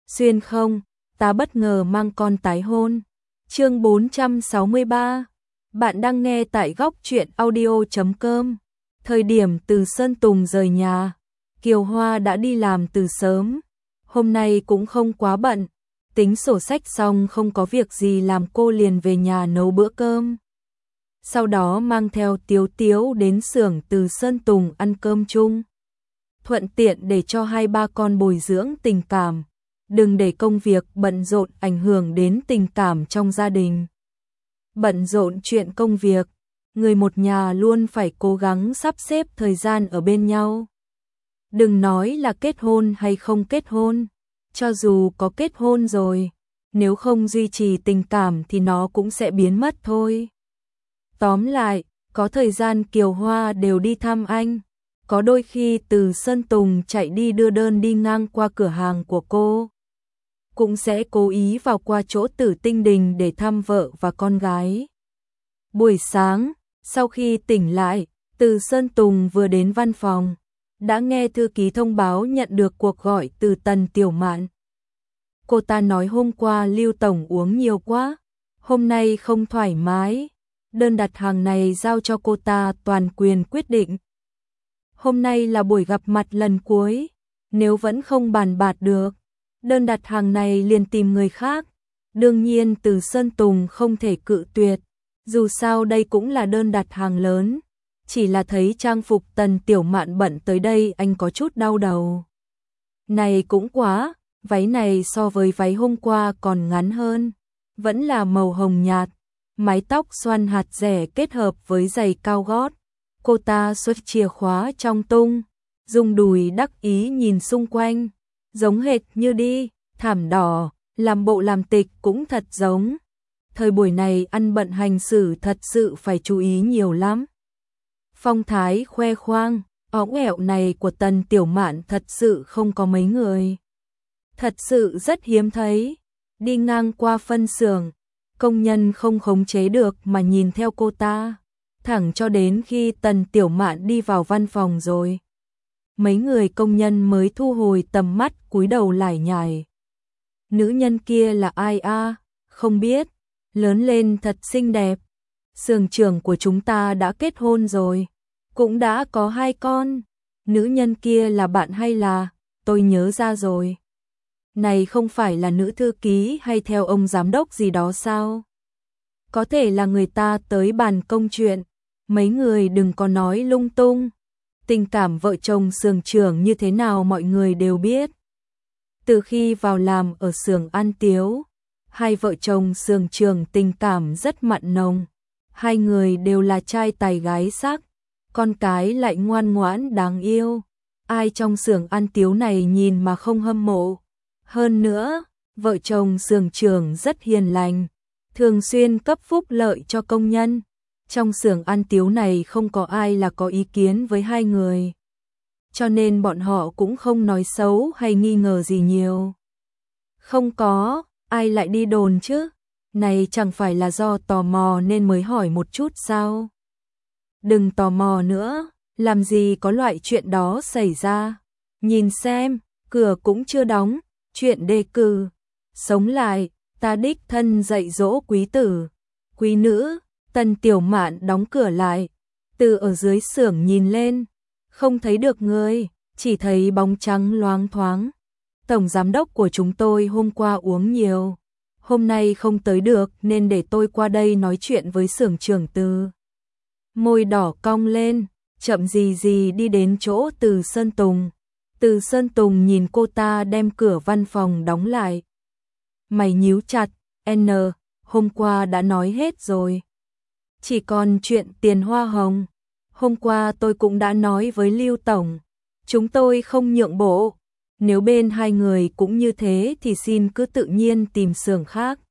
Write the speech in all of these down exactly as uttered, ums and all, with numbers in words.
Xuyên không, ta bất ngờ mang con tái hôn. Chương bốn trăm sáu mươi ba. Bạn đang nghe tại góc truyện audio chấm com. Thời điểm Từ Sơn Tùng rời nhà, Kiều Hoa đã đi làm từ sớm. Hôm nay cũng không quá bận, tính sổ sách xong không có việc gì làm, cô liền về nhà nấu bữa cơm. Sau đó mang theo Tiếu Tiếu đến xưởng Từ Sơn Tùng ăn cơm chung. Thuận tiện để cho hai ba con bồi dưỡng tình cảm, đừng để công việc bận rộn ảnh hưởng đến tình cảm trong gia đình. Bận rộn chuyện công việc, người một nhà luôn phải cố gắng sắp xếp thời gian ở bên nhau. Đừng nói là kết hôn hay không kết hôn, cho dù có kết hôn rồi, nếu không duy trì tình cảm thì nó cũng sẽ biến mất thôi. Tóm lại, có thời gian Kiều Hoa đều đi thăm anh. Có đôi khi Từ Sơn Tùng chạy đi đưa đơn đi ngang qua cửa hàng của cô, cũng sẽ cố ý vào qua chỗ Tử Tinh Đình để thăm vợ và con gái. Buổi sáng, sau khi tỉnh lại, Từ Sơn Tùng vừa đến văn phòng, đã nghe thư ký thông báo nhận được cuộc gọi từ Tần Tiểu Mạn. Cô ta nói hôm qua Lưu Tổng uống nhiều quá, hôm nay không thoải mái, đơn đặt hàng này giao cho cô ta toàn quyền quyết định. Hôm nay là buổi gặp mặt lần cuối, nếu vẫn không bàn bạc được, đơn đặt hàng này liền tìm người khác. Đương nhiên Từ Sơn Tùng không thể cự tuyệt, dù sao đây cũng là đơn đặt hàng lớn. Chỉ là thấy trang phục Tần Tiểu Mạn bận tới đây anh có chút đau đầu. Này cũng quá, váy này so với váy hôm qua còn ngắn hơn, vẫn là màu hồng nhạt, mái tóc xoăn hạt rẻ kết hợp với giày cao gót. Cô ta xuất chìa khóa trong tung, dùng đùi đắc ý nhìn xung quanh, giống hệt như đi thảm đỏ, làm bộ làm tịch cũng thật giống. Thời buổi này ăn bận hành xử thật sự phải chú ý nhiều lắm. Phong thái khoe khoang, óng ẻo này của Tần Tiểu Mạn thật sự không có mấy người. Thật sự rất hiếm thấy. Đi ngang qua phân xưởng, công nhân không khống chế được mà nhìn theo cô ta, thẳng cho đến khi Tần Tiểu Mạn đi vào văn phòng rồi. Mấy người công nhân mới thu hồi tầm mắt, cúi đầu lải nhải. Nữ nhân kia là ai a? Không biết, lớn lên thật xinh đẹp. Xưởng trưởng của chúng ta đã kết hôn rồi, cũng đã có hai con. Nữ nhân kia là bạn hay là, tôi nhớ ra rồi. Này không phải là nữ thư ký hay theo ông giám đốc gì đó sao? Có thể là người ta tới bàn công chuyện. Mấy người đừng có nói lung tung. Tình cảm vợ chồng xưởng trưởng như thế nào mọi người đều biết. Từ khi vào làm ở xưởng An Tiếu, hai vợ chồng xưởng trưởng tình cảm rất mặn nồng. Hai người đều là trai tài gái sắc, con cái lại ngoan ngoãn đáng yêu. Ai trong xưởng An Tiếu này nhìn mà không hâm mộ. Hơn nữa, vợ chồng xưởng trưởng rất hiền lành, thường xuyên cấp phúc lợi cho công nhân. Trong xưởng An Tiếu này không có ai là có ý kiến với hai người, cho nên bọn họ cũng không nói xấu hay nghi ngờ gì nhiều. Không có, ai lại đi đồn chứ? Này chẳng phải là do tò mò nên mới hỏi một chút sao? Đừng tò mò nữa, làm gì có loại chuyện đó xảy ra. Nhìn xem, cửa cũng chưa đóng, chuyện đề cử. Sống lại, ta đích thân dạy dỗ quý tử, quý nữ. Tần Tiểu Mạn đóng cửa lại, từ ở dưới xưởng nhìn lên, không thấy được người, chỉ thấy bóng trắng loáng thoáng. Tổng giám đốc của chúng tôi hôm qua uống nhiều, hôm nay không tới được nên để tôi qua đây nói chuyện với xưởng trưởng Từ. Môi đỏ cong lên, chậm gì gì đi đến chỗ Từ Sơn Tùng. Từ Sơn Tùng nhìn cô ta đem cửa văn phòng đóng lại. Mày nhíu chặt, N, hôm qua đã nói hết rồi. Chỉ còn chuyện tiền hoa hồng, hôm qua tôi cũng đã nói với Lưu Tổng, chúng tôi không nhượng bộ, nếu bên hai người cũng như thế thì xin cứ tự nhiên tìm xưởng khác.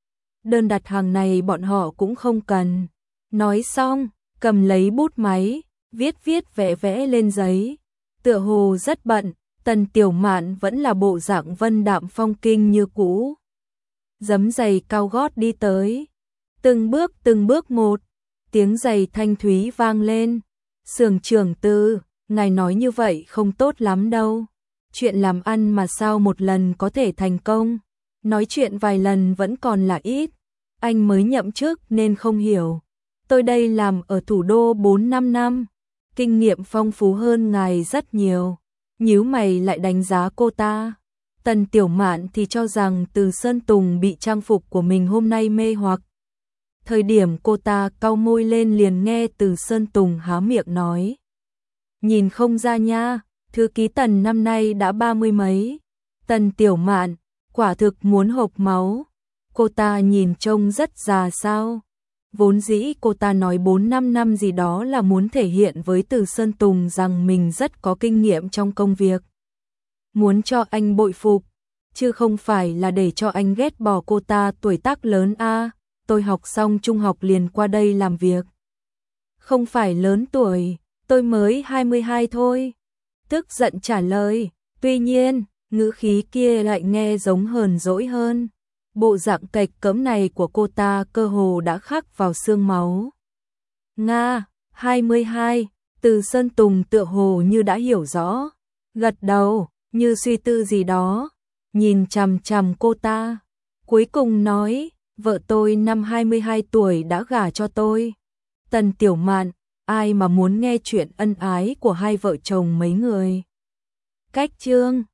Đơn đặt hàng này bọn họ cũng không cần. Nói xong, cầm lấy bút máy, viết viết vẽ vẽ lên giấy, tựa hồ rất bận. Tần Tiểu Mạn vẫn là bộ dạng vân đạm phong kinh như cũ, giấm giày cao gót đi tới. Từng bước từng bước một, tiếng giày thanh thúy vang lên. Xưởng trưởng Từ, ngài nói như vậy không tốt lắm đâu. chuyện làm ăn mà sao một lần có thể thành công, nói chuyện vài lần vẫn còn là ít, anh mới nhậm chức nên không hiểu. Tôi đây làm ở thủ đô bốn năm năm, kinh nghiệm phong phú hơn ngài rất nhiều. Nhíu mày lại đánh giá cô ta. Tần Tiểu Mạn thì cho rằng Từ Sơn Tùng bị trang phục của mình hôm nay mê hoặc. Thời điểm cô ta cau môi lên liền nghe Từ Sơn Tùng há miệng nói. Nhìn không ra nha, thư ký Tần năm nay đã ba mươi mấy. Tần Tiểu Mạn, quả thực muốn hộc máu. Cô ta nhìn trông rất già sao. Vốn dĩ cô ta nói bốn năm năm gì đó là muốn thể hiện với Từ Sơn Tùng rằng mình rất có kinh nghiệm trong công việc. Muốn cho anh bội phục, chứ không phải là để cho anh ghét bỏ cô ta tuổi tác lớn a. À, tôi học xong trung học liền qua đây làm việc. Không phải lớn tuổi, tôi mới hai mươi hai thôi. Tức giận trả lời, tuy nhiên, ngữ khí kia lại nghe giống hờn dỗi hơn. Bộ dạng cạch cỡm này của cô ta cơ hồ đã khắc vào xương máu. Nga, hai mươi hai, Từ Sơn Tùng tựa hồ như đã hiểu rõ. Gật đầu, như suy tư gì đó, nhìn chằm chằm cô ta. Cuối cùng nói, vợ tôi năm hai mươi hai tuổi đã gả cho tôi. Tần Tiểu Mạn, ai mà muốn nghe chuyện ân ái của hai vợ chồng mấy người. Cách chương